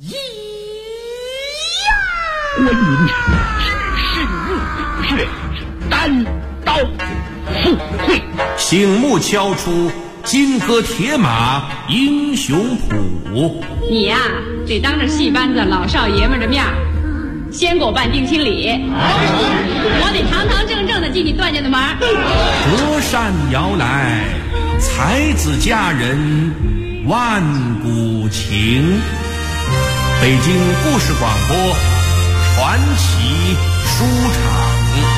我引是单刀赴会， 醒目敲出金戈铁马英雄谱。 你呀，得当着戏班子老少爷们的面先给我办定亲礼，我得堂堂正正的进你段家的门。 隔山遥来，才子佳人万古情。北京故事广播传奇书场。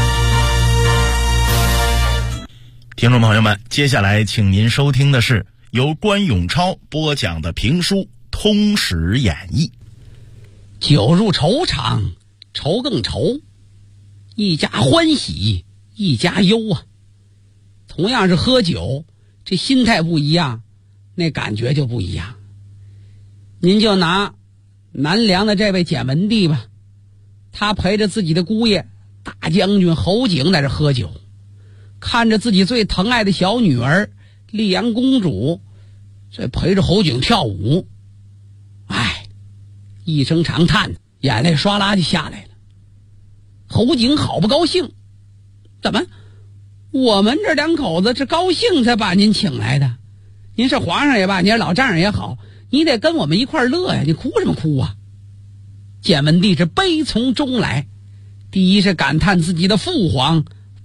听众朋友们，接下来请您收听的是由关永超播讲的评书《通史演义》。 酒入愁肠，愁更愁，一家欢喜一家忧啊。同样是喝酒，这心态不一样，那感觉就不一样。您就拿南梁的这位简文帝吧，他陪着自己的姑爷大将军侯景在这喝酒，看着自己最疼爱的小女儿丽阳公主在陪着侯景跳舞，一声长叹，眼泪唰啦就下来了。侯景好不高兴，怎么我们这两口子这高兴才把您请来的，您是皇上也罢，您是老丈人也好，你得跟我们一块乐呀，你哭什么哭啊？简文帝是悲从中来，第一是感叹自己的父皇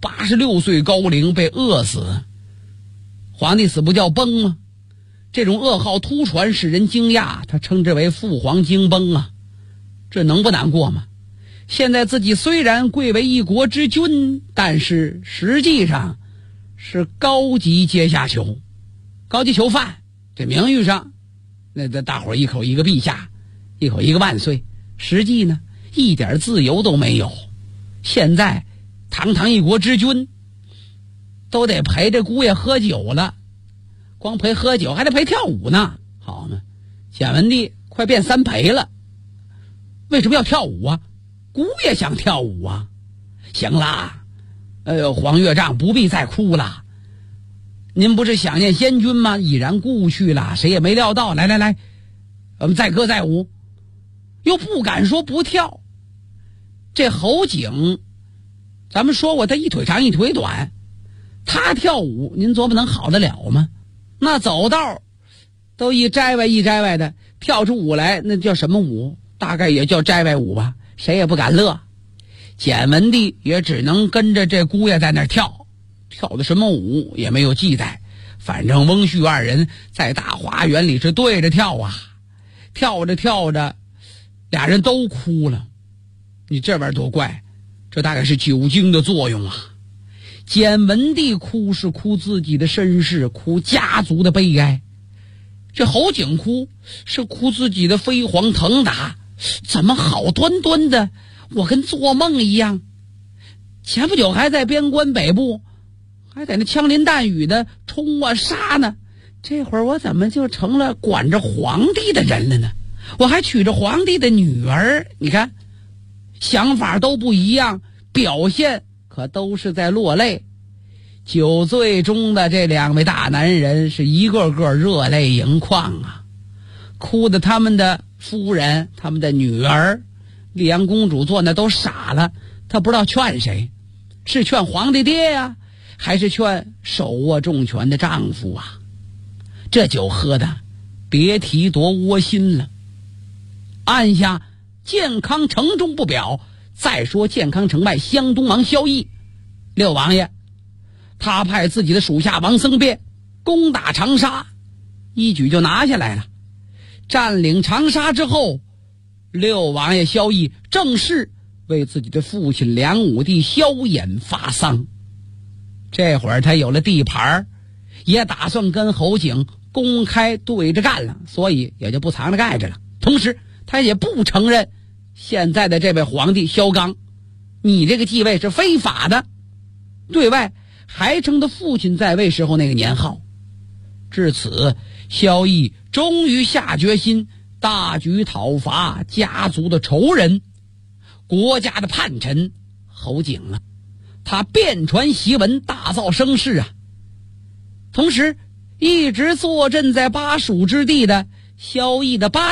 86岁高龄被饿死，皇帝死不叫崩吗？这种噩耗突传使人惊讶，他称之为父皇惊崩啊，这能不难过吗？现在自己虽然贵为一国之君，但是实际上是高级阶下囚，高级囚犯，这名誉上那大伙一口一个陛下，一口一个万岁，实际呢一点自由都没有。现在堂堂一国之君都得陪着姑爷喝酒了，光陪喝酒还得陪跳舞呢，好嘛，简文帝快变三陪了。为什么要跳舞啊？姑爷想跳舞啊。行啦，黄月丈不必再哭了，您不是想念先君吗？已然故去了，谁也没料到。来，我们再歌再舞。又不敢说不跳。这侯景咱们说过他一腿长一腿短，他跳舞您琢磨能好得了吗？那走道都一摘歪的，跳出舞来那叫什么舞？大概也叫摘歪舞吧，谁也不敢乐。简文帝也只能跟着这姑爷在那儿跳的什么舞也没有记载，反正翁婿二人在大花园里是对着跳啊，跳着俩人都哭了。你这玩意儿多怪，这大概是酒精的作用啊。简文帝哭是哭自己的身世，哭家族的悲哀，这侯景哭是哭自己的飞黄腾达。怎么好端端的我跟做梦一样，前不久还在边关北部还在那枪林弹雨的冲啊杀呢，这会儿我怎么就成了管着皇帝的人了呢？我还娶着皇帝的女儿，你看想法都不一样，表现可都是在落泪。酒醉中的这两位大男人是一个个热泪盈眶啊，哭得他们的夫人他们的女儿丽阳公主坐那都傻了，她不知道劝谁，是劝皇帝爹呀，还是劝手握重权的丈夫啊？这酒喝的别提多窝心了。按下健康城中不表，再说健康城外湘东王萧绎六王爷，他派自己的属下王僧辩攻打长沙，一举就拿下来了。占领长沙之后，六王爷萧绎正式为自己的父亲梁武帝萧衍发丧。这会儿他有了地盘，也打算跟侯景公开对着干了，所以也就不藏着盖着了。同时他也不承认现在的这位皇帝萧纲，你这个继位是非法的，对外还称他父亲在位时候那个年号。至此萧绎终于下决心大举讨伐家族的仇人，国家的叛臣侯景了。他遍传檄文，大造声势啊。同时一直坐镇在巴蜀之地的萧绎的八弟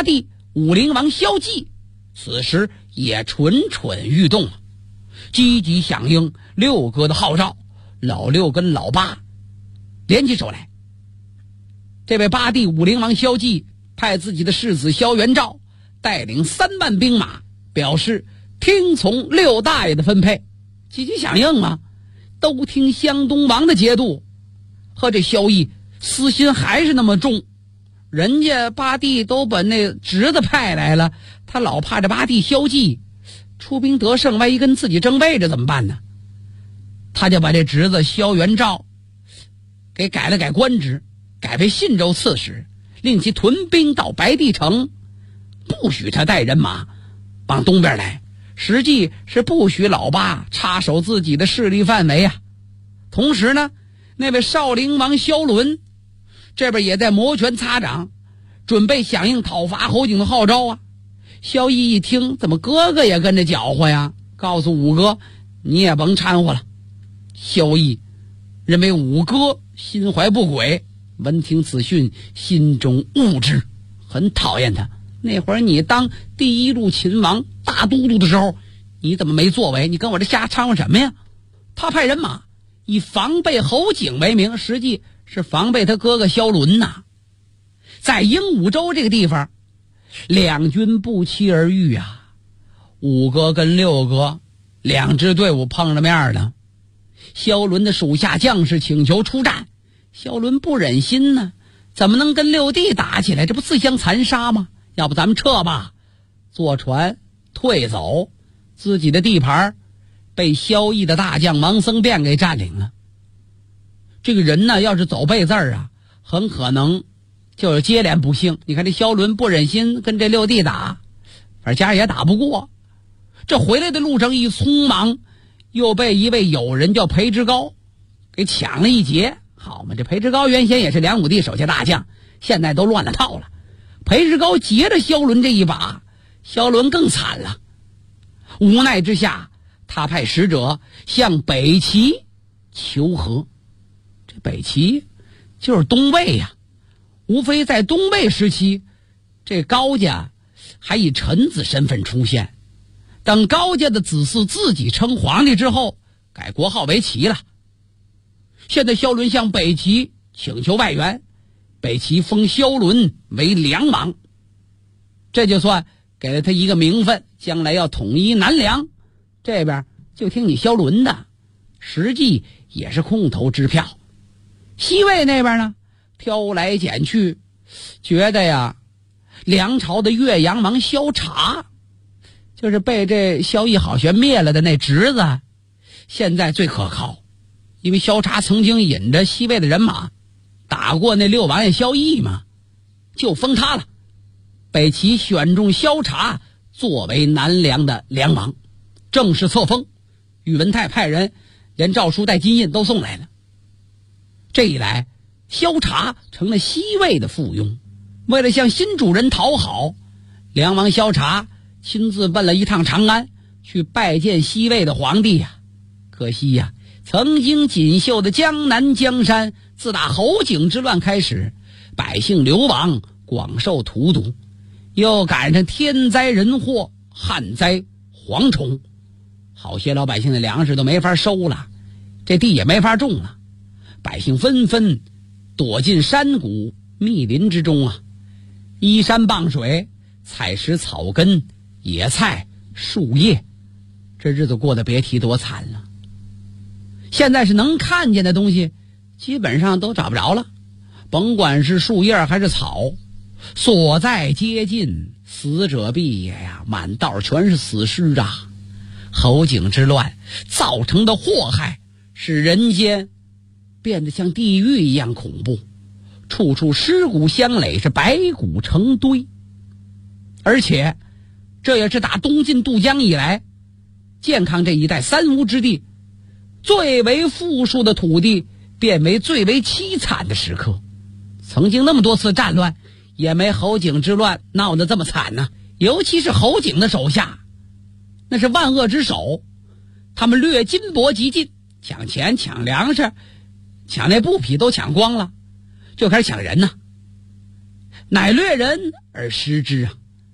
武陵王萧纪此时也蠢蠢欲动了，积极响应六哥的号召。老六跟老八联起手来，这位八弟武陵王萧纪派自己的世子萧元照带领3万兵马，表示听从六大爷的分配，积极响应嘛，都听湘东王的节度。和这萧毅私心还是那么重，人家八弟都把那侄子派来了，他老怕这八弟萧纪出兵得胜，万一跟自己争位置怎么办呢？他就把这侄子萧元照给改了改官职，改为信州刺史，令其屯兵到白帝城，不许他带人马往东边来，实际是不许老八插手自己的势力范围啊。同时呢，那位少陵王萧伦这边也在摩拳擦掌，准备响应讨伐侯景的号召啊。萧毅一听，怎么哥哥也跟着搅和呀？告诉五哥，你也甭掺和了。萧毅认为五哥心怀不轨，闻听此讯，心中恶之，很讨厌他。那会儿你当第一路秦王大都督的时候，你怎么没作为？你跟我这瞎掺和什么呀？他派人马以防备侯景为名，实际是防备他哥哥萧伦呐。在鹦鹉洲这个地方，两军不期而遇啊，五哥跟六哥两支队伍碰着面了。萧伦的属下将士请求出战，萧伦不忍心呢，怎么能跟六弟打起来？这不自相残杀吗？要不咱们撤吧，坐船退走。自己的地盘被萧毅的大将王僧辩给占领了。这个人呢，要是走背字啊，很可能就有接连不幸。你看这萧伦不忍心跟这六弟打，反正家也打不过。这回来的路上一匆忙，又被一位友人叫裴之高给抢了一劫。好嘛，这裴之高原先也是梁武帝手下大将，现在都乱了套了。裴之高劫着萧伦这一把，萧伦更惨了。无奈之下，他派使者向北齐求和。这北齐就是东魏呀，无非在东魏时期，这高家还以臣子身份出现。等高家的子嗣自己称皇帝之后，改国号为齐了。现在萧伦向北齐请求外援，北齐封萧伦为梁王，这就算给了他一个名分，将来要统一南梁，这边就听你萧伦的，实际也是空头支票。西魏那边呢，挑来拣去，觉得呀，梁朝的岳阳王萧察，就是被这萧绎好学灭了的那侄子，现在最可靠。因为萧察曾经引着西魏的人马打过那六王爷萧绎嘛，就封他了。北齐选中萧察作为南梁的梁王，正式册封。宇文泰派人连诏书带金印都送来了。这一来，萧察成了西魏的附庸。为了向新主人讨好，梁王萧察亲自奔了一趟长安，去拜见西魏的皇帝呀。可惜呀，曾经锦绣的江南江山，自打侯景之乱开始，百姓流亡，广受荼毒，又赶上天灾人祸、旱灾、蝗虫，好些老百姓的粮食都没法收了，这地也没法种了，百姓纷纷躲进山谷密林之中啊，依山傍水，采食草根、野菜、树叶，这日子过得别提多惨了。现在是能看见的东西基本上都找不着了，甭管是树叶还是草，所在皆尽，死者毕也呀，满道全是死尸啊。侯景之乱造成的祸害，使人间变得像地狱一样恐怖，处处尸骨相垒，是白骨成堆。而且这也是打东晋渡江以来，健康这一带三吴之地最为富庶的土地变为最为凄惨的时刻。曾经那么多次战乱，也没侯景之乱闹得这么惨呢。尤其是侯景的手下，那是万恶之首，他们掠金帛极尽，抢钱、抢粮食、抢那布匹都抢光了，就开始抢人呢。乃掠人而失之啊！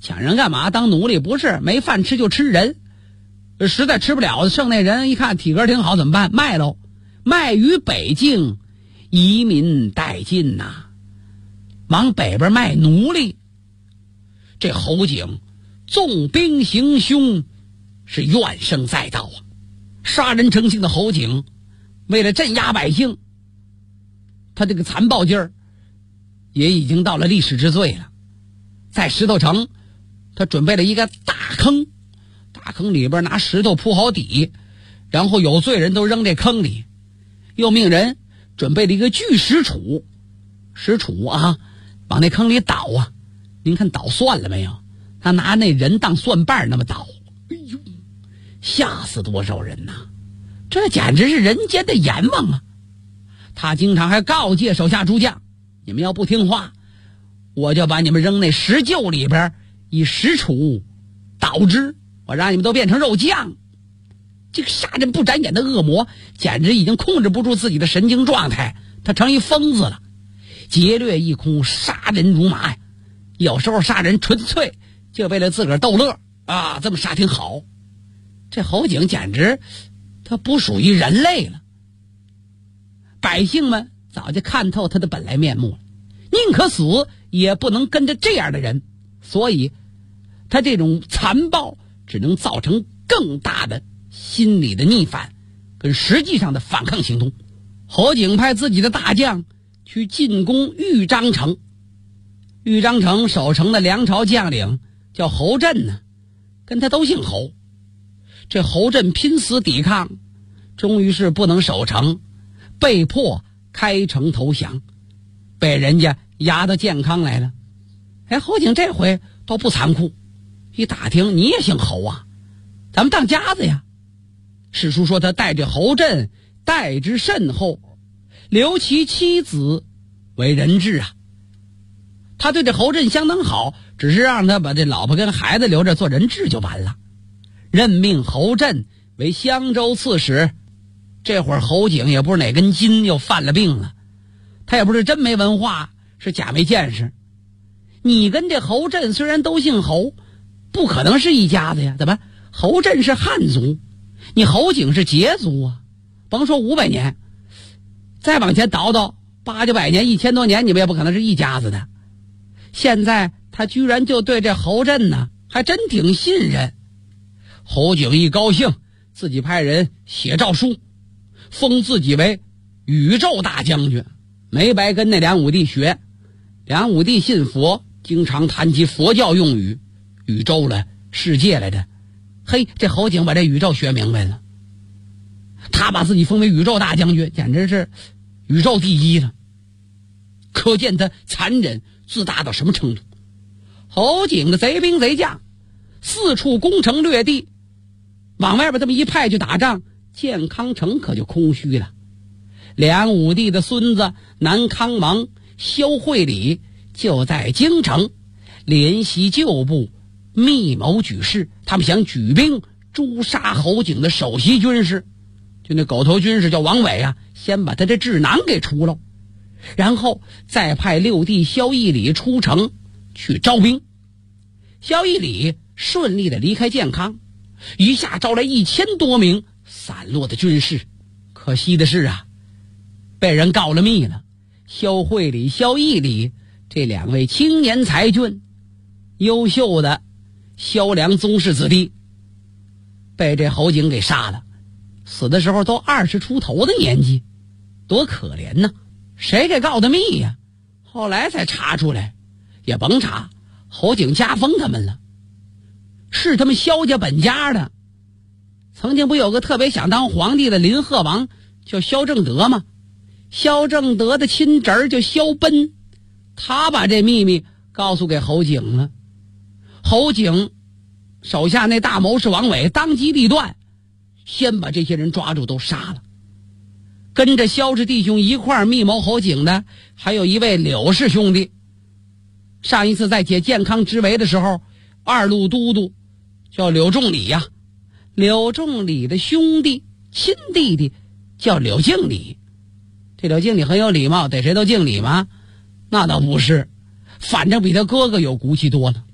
抢人干嘛？当奴隶不是？没饭吃就吃人，实在吃不了，剩那人一看体格挺好，怎么办？卖喽，卖于北境，移民殆尽呐，往北边卖奴隶。这侯景纵兵行凶，是怨声载道啊！杀人成性的侯景，为了镇压百姓，他这个残暴劲儿也已经到了历史之最了。在石头城，他准备了一个大坑，大坑里边拿石头铺好底，然后有罪人都扔这坑里，又命人准备了一个巨石杵，石杵啊，往那坑里倒啊。您看倒蒜了没有？他拿那人当蒜瓣那么倒，哎呦，吓死多少人呐！这简直是人间的阎王啊！他经常还告诫手下诸将，你们要不听话，我就把你们扔那石臼里边，以石杵倒之，我让你们都变成肉酱。这个杀人不眨眼的恶魔简直已经控制不住自己的神经状态，他成一疯子了，劫掠一空，杀人如麻呀！有时候杀人纯粹就为了自个儿逗乐啊，这么杀挺好。这侯景简直他不属于人类了。百姓们早就看透他的本来面目了，宁可死也不能跟着这样的人，所以他这种残暴只能造成更大的心理的逆反跟实际上的反抗行动。侯景派自己的大将去进攻豫章城，豫章城守城的梁朝将领叫侯震呢，跟他都姓侯。这侯震拼死抵抗，终于是不能守城，被迫开城投降，被人家押到建康来了。哎，侯景这回倒不残酷，一打听你也姓侯啊，咱们当家子呀。史书说他带着侯震待之甚厚，留其妻子为人质啊。他对这侯震相当好，只是让他把这老婆跟孩子留着做人质就完了。任命侯震为襄州刺史。这会儿侯景也不是哪根筋又犯了病了，他也不是真没文化，是假没见识。你跟这侯震虽然都姓侯，不可能是一家子呀。怎么侯震是汉族，你侯景是羯族啊？甭说500年，再往前倒倒800、900年、1000多年，你们也不可能是一家子的。现在他居然就对这侯震呢还真挺信任。侯景一高兴，自己派人写诏书，封自己为宇宙大将军。没白跟那梁武帝学，梁武帝信佛，经常谈及佛教用语，宇宙了世界来的。嘿，这侯景把这宇宙学明白了，他把自己封为宇宙大将军，简直是宇宙第一了。可见他残忍自大到什么程度。侯景的贼兵贼将四处攻城略地，往外边这么一派去打仗，建康城可就空虚了。梁武帝的孙子南康王萧惠礼就在京城联系旧部，密谋举事，他们想举兵诛杀侯景的首席军士，就那狗头军士叫王伟啊，先把他这智囊给除了，然后再派六弟萧义礼出城去招兵。萧义礼顺利的离开建康，一下招来1000多名散落的军士。可惜的是啊，被人告了密了。萧惠礼、萧义礼这2位青年才俊，优秀的萧梁宗室子弟，被这侯景给杀了。死的时候都20出头的年纪，多可怜呢！谁给告的密呀？后来才查出来，也甭查，侯景加封他们了，是他们萧家本家的。曾经不有个特别想当皇帝的林贺王叫萧正德吗？萧正德的亲侄儿叫萧奔，他把这秘密告诉给侯景了。侯景手下那大谋士王伟当机立断，先把这些人抓住都杀了。跟着萧氏弟兄一块儿密谋侯景的还有一位柳氏兄弟。上一次在解建康之围的时候，二路都督叫柳仲礼呀，柳仲礼的兄弟亲弟弟叫柳敬礼。这柳敬礼很有礼貌，逮谁都敬礼吗？那倒不是，反正比他哥哥有骨气多了。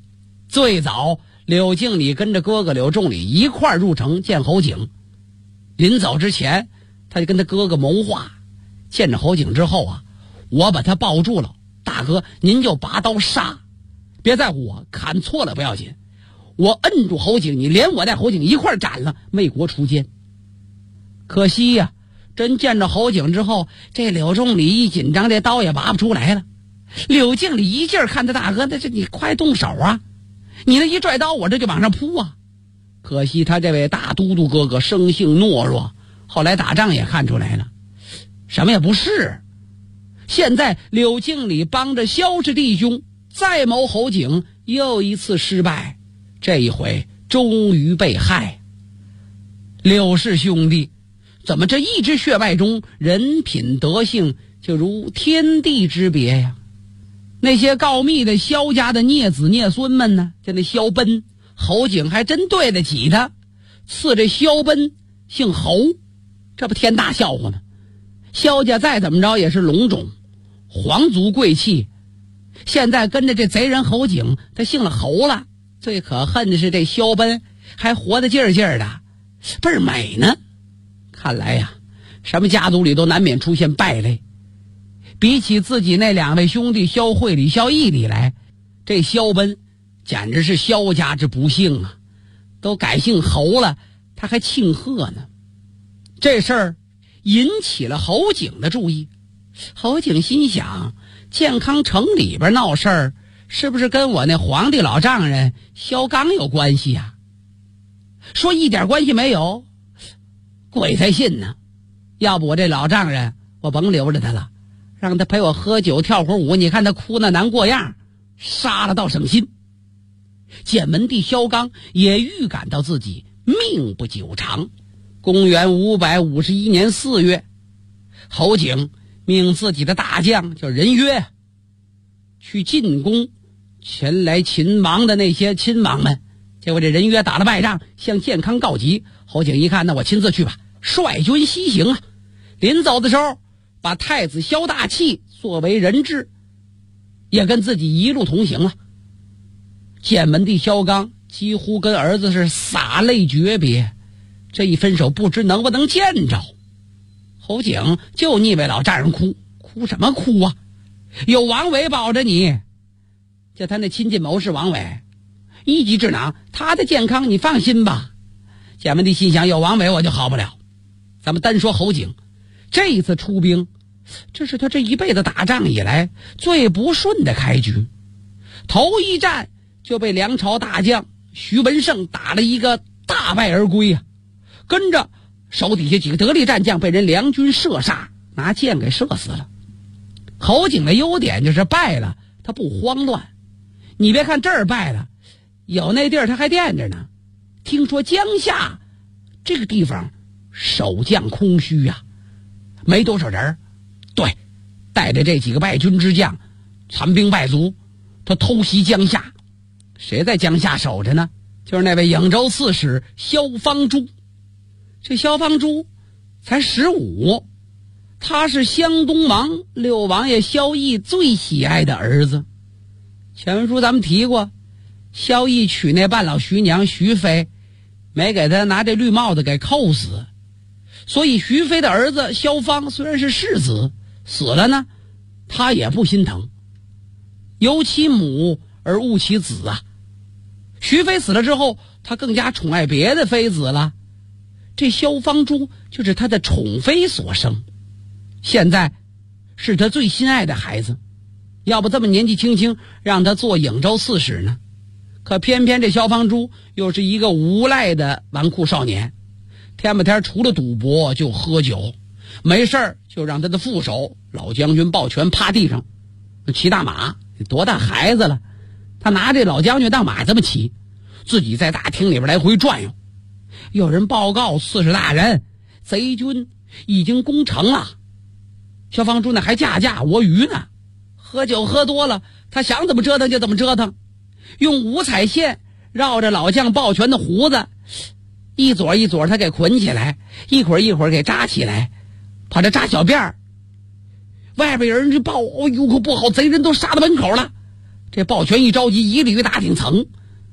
最早柳敬礼跟着哥哥柳仲礼一块入城见侯景，临走之前他就跟他哥哥谋划，见着侯景之后啊，我把他抱住了，大哥您就拔刀杀，别在乎我，砍错了不要紧，我摁住侯景，你连我带侯景一块斩了，为国除奸。可惜呀，真见着侯景之后，这柳仲礼一紧张，这刀也拔不出来了。柳敬礼一劲儿看他大哥，这你快动手啊，你那一拽刀我这就往上扑啊。可惜他这位大都督哥哥生性懦弱，后来打仗也看出来了，什么也不是。现在柳敬礼帮着萧氏弟兄再谋侯景，又一次失败，这一回终于被害。柳氏兄弟怎么这一支血脉中人品德性就如天地之别呀？那些告密的萧家的孽子孽孙们呢，就那萧奔，侯景还真对得起他，赐这萧奔姓侯，这不天大笑话吗？萧家再怎么着也是龙种皇族贵气，现在跟着这贼人侯景他姓了侯了。最可恨的是这萧奔还活得劲儿劲儿的，倍儿美呢。看来呀，什么家族里都难免出现败类。比起自己那两位兄弟萧慧礼、萧义礼来，这萧奔简直是萧家之不幸啊！都改姓侯了，他还庆贺呢。这事儿引起了侯景的注意。侯景心想，健康城里边闹事儿，是不是跟我那皇帝老丈人萧纲有关系啊？说一点关系没有，鬼才信呢。要不我这老丈人我甭留着他了，让他陪我喝酒跳会舞，你看他哭那难过样，杀了倒省心。简文帝萧纲也预感到自己命不久长。公元551年4月，侯景命自己的大将叫任约去进攻前来秦王的那些亲王们。结果这任约打了败仗，向健康告急。侯景一看，那我亲自去吧，率军西行啊。临走的时候，把太子萧大器作为人质，也跟自己一路同行了。简文帝萧纲几乎跟儿子是洒泪诀别，这一分手不知能不能见着。侯景就腻歪老丈人哭什么哭啊？有王维保着你，叫他那亲近谋士王维一级智囊，他的健康你放心吧。简文帝心想，有王维我就好不了。咱们单说侯景这一次出兵，这是他这一辈子打仗以来最不顺的开局。头一战就被梁朝大将徐文胜打了一个大败而归啊，跟着手底下几个得力战将被人梁军射杀，拿箭给射死了。侯景的优点就是败了他不慌乱，你别看这儿败了，有那地儿他还惦着呢。听说江夏这个地方守将空虚啊，没多少人，对，带着这几个败军之将残兵败卒，他偷袭江夏。谁在江夏守着呢？就是那位颍州刺史萧方珠。这萧方珠才15，他是湘东王六王爷萧绎最喜爱的儿子。前文书咱们提过，萧绎娶那半老徐娘徐妃，没给他拿这绿帽子给扣死，所以徐妃的儿子萧方虽然是世子，死了呢他也不心疼，由其母而误其子啊。徐妃死了之后，他更加宠爱别的妃子了，这萧方珠就是他的宠妃所生，现在是他最心爱的孩子，要不这么年纪轻轻让他做颍州刺史呢？可偏偏这萧方珠又是一个无赖的纨绔少年，天不天除了赌博就喝酒，没事儿就让他的副手老将军鲍全趴地上骑大马。多大孩子了，他拿这老将军当马这么骑，自己在大厅里边来回转悠。有人报告刺史大人，贼军已经攻城了。萧方珠呢还驾卧鱼呢，喝酒喝多了，他想怎么折腾就怎么折腾，用五彩线绕着老将鲍全的胡子，一撮一撮他给捆起来，一会儿一会儿给扎起来，跑这扎小辫儿。外边有人就报，哦呦可不好，贼人都杀到门口了。这鲍全一着急，一个打挺层，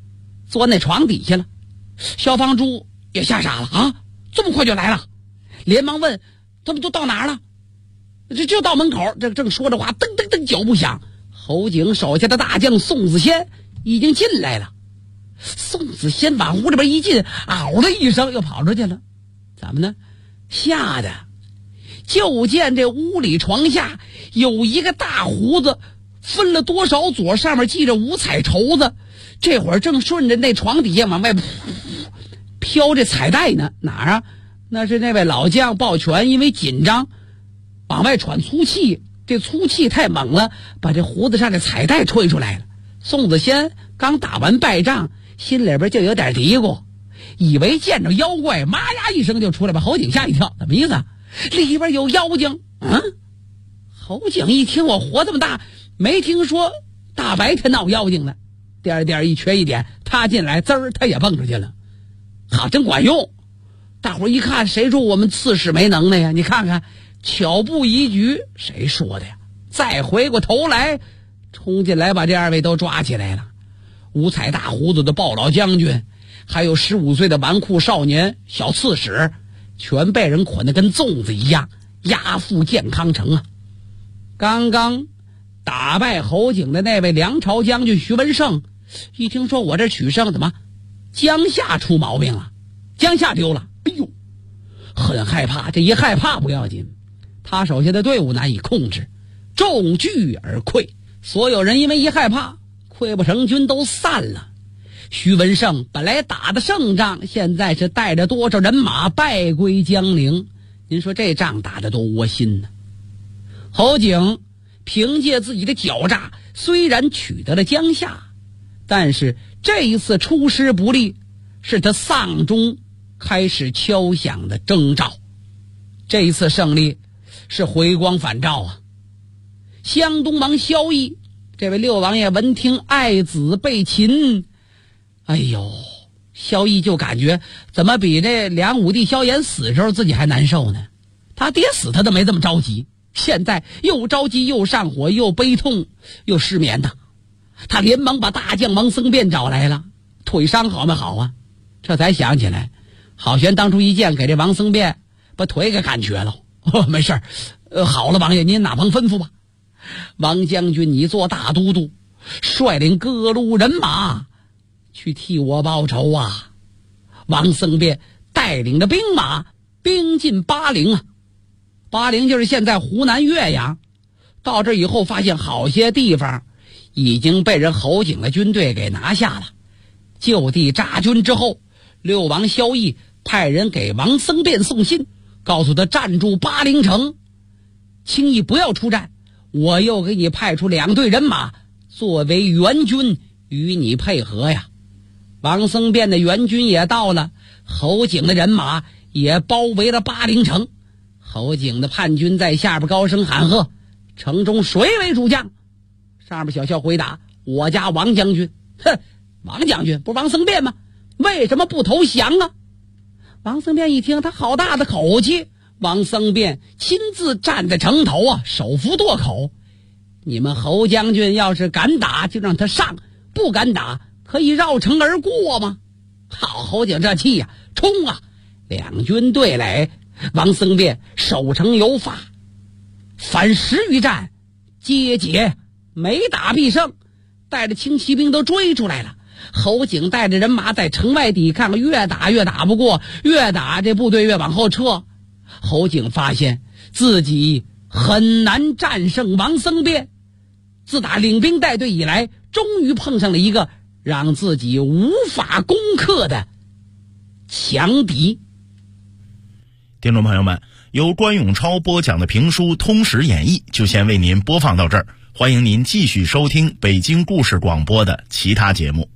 钻那床底下了。消防猪也吓傻了啊，这么快就来了，连忙问他们都到哪儿了。这就到门口，这正说着话，噔噔噔，脚步响，侯景手下的大将宋子仙已经进来了。宋子仙往屋里边一进，嗷的一声又跑出去了。怎么呢？吓得就见这屋里床下有一个大胡子分了多少撮，上面系着五彩绸子，这会儿正顺着那床底下往外飘这彩带呢。哪儿啊？那是那位老将抱拳因为紧张往外喘粗气，这粗气太猛了，把这胡子上的彩带吹出来了。宋子仙刚打完败仗，心里边就有点嘀咕，以为见着妖怪，妈呀一声就出来，把侯景吓一跳。怎么意思？里边有妖精？侯景一听，我活这么大没听说大白天闹妖精的，颠颠一瘸一点，他进来滋儿他也蹦出去了。好，真管用。大伙一看，谁说我们刺史没能耐呀？你看看，巧布一局，谁说的呀？再回过头来冲进来，把这二位都抓起来了。五彩大胡子的鲍老将军，还有15岁的纨绔少年小刺史，全被人捆得跟粽子一样，押赴健康城啊。刚刚打败侯景的那位梁朝将军徐文胜，一听说我这取胜，怎么江夏出毛病了，江夏丢了，哎呦，很害怕。这一害怕不要紧，他手下的队伍难以控制，众聚而溃，所有人因为一害怕，溃不成军都散了。徐文胜本来打的胜仗，现在是带着多少人马败归江陵，您说这仗打得多窝心呢？侯景凭借自己的狡诈，虽然取得了江夏，但是这一次出师不利，是他丧钟开始敲响的征兆。这一次胜利是回光返照啊！湘东王萧绎，这位六王爷闻听爱子被擒，哎呦，萧绎就感觉怎么比这梁武帝萧衍死时候自己还难受呢？他爹死他都没这么着急，现在又着急又上火又悲痛又失眠的。他连忙把大将王僧辩找来了，腿伤好没好啊？这才想起来，郝玄当初一剑给这王僧辩把腿给砍瘸了。没事好了，王爷您哪旁吩咐吧。王将军你做大都督，率领各路人马去替我报仇啊！王僧辩带领着兵马兵进巴陵啊。巴陵就是现在湖南岳阳。到这以后发现好些地方已经被人侯景的军队给拿下了，就地扎军之后，六王萧绎派人给王僧辩送信，告诉他站住巴陵城，轻易不要出战，我又给你派出2队人马作为援军与你配合呀。王僧辩的援军也到了，侯景的人马也包围了巴陵城。侯景的叛军在下边高声喊喝，城中谁为主将？上边小校回答，我家王将军。哼，王将军不是王僧辩吗？为什么不投降啊？王僧辩一听，他好大的口气。王僧辩亲自站在城头啊，手扶垛口，你们侯将军要是敢打就让他上，不敢打可以绕城而过吗？好，侯景这气呀，冲啊！2军对垒，王僧辩守城有法，反10余战皆捷，没打必胜，带着轻骑兵都追出来了。侯景带着人马在城外抵抗，越打越打不过，越打这部队越往后撤。侯景发现自己很难战胜王僧辩，自打领兵带队以来，终于碰上了一个让自己无法攻克的强敌。 听众朋友们，由关永超播讲的评书《通史演义》就先为您播放到这儿，欢迎您继续收听北京故事广播的其他节目。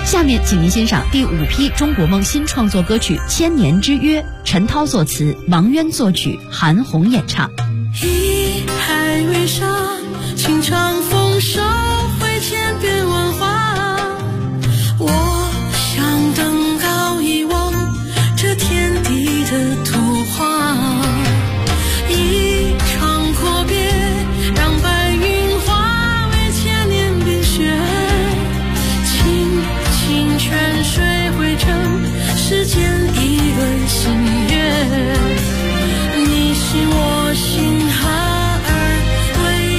下面请您欣赏第5批中国梦新创作歌曲《千年之约》，陈涛作词，王渊作曲，韩红演唱。 一海为沙，情长风梢，会千变万化。我想登高一望这天地的图画，一场阔别，让白云化为千年冰雪，清清泉水汇成世间一轮新月。你心我心合而为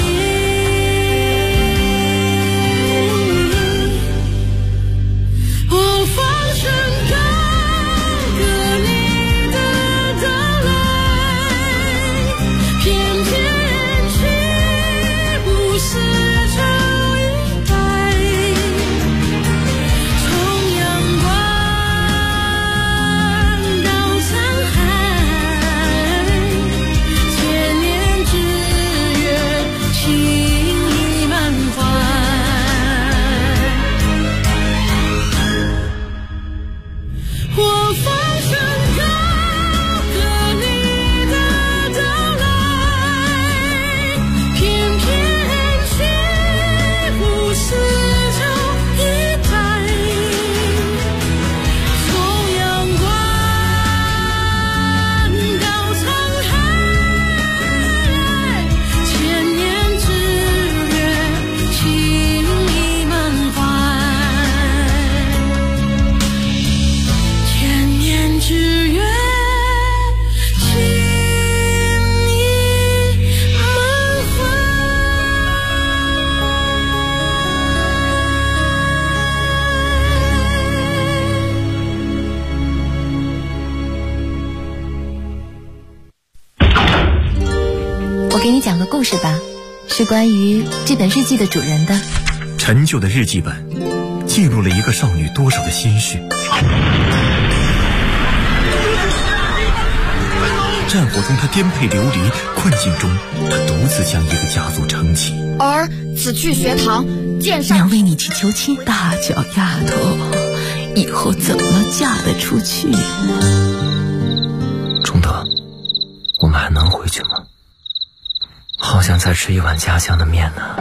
一，我放声高歌你的到来，翩翩起舞四周一代，从阳关到沧海，千年之约，情意满怀。我放声高歌你的到来，翩翩起舞四周一代，从阳关到沧海，千年之约，情意满怀。千年之约，情意满我给你讲个故事吧，是关于这本日记的主人的。 陈旧的日记本记录了一个少女多少的心事。战火中她颠沛流离，困境中她独自将一个家族撑起。 儿此去学堂，见上。 娘为你去求亲，大脚丫头，以后怎么嫁得出去？ 钟德，我们还能回去吗？好想再吃一碗家乡的面呢。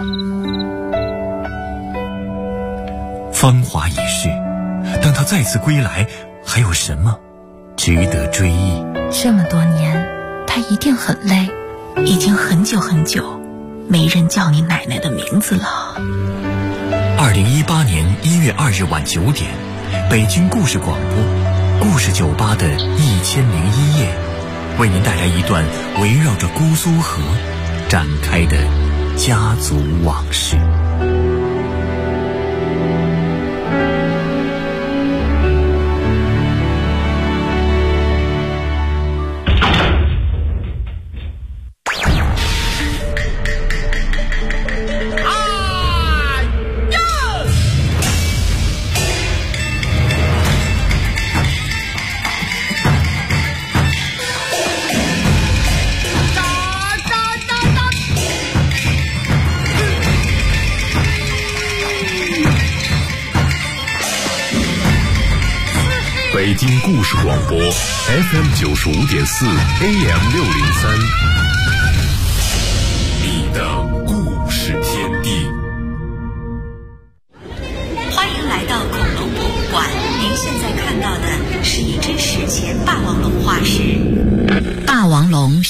芳华已逝，当他再次归来，还有什么值得追忆？ 这么多年，他一定很累，已经很久很久没人叫你奶奶的名字了。 2018年1月2日晚9点，北京故事广播故事酒吧的1001夜，为您带来一段围绕着姑苏河展开的家族往事。 北京故事广播 FM95.4 AM603，你的故事天地。 欢迎来到恐龙博物馆，您现在看到的是一只史前霸王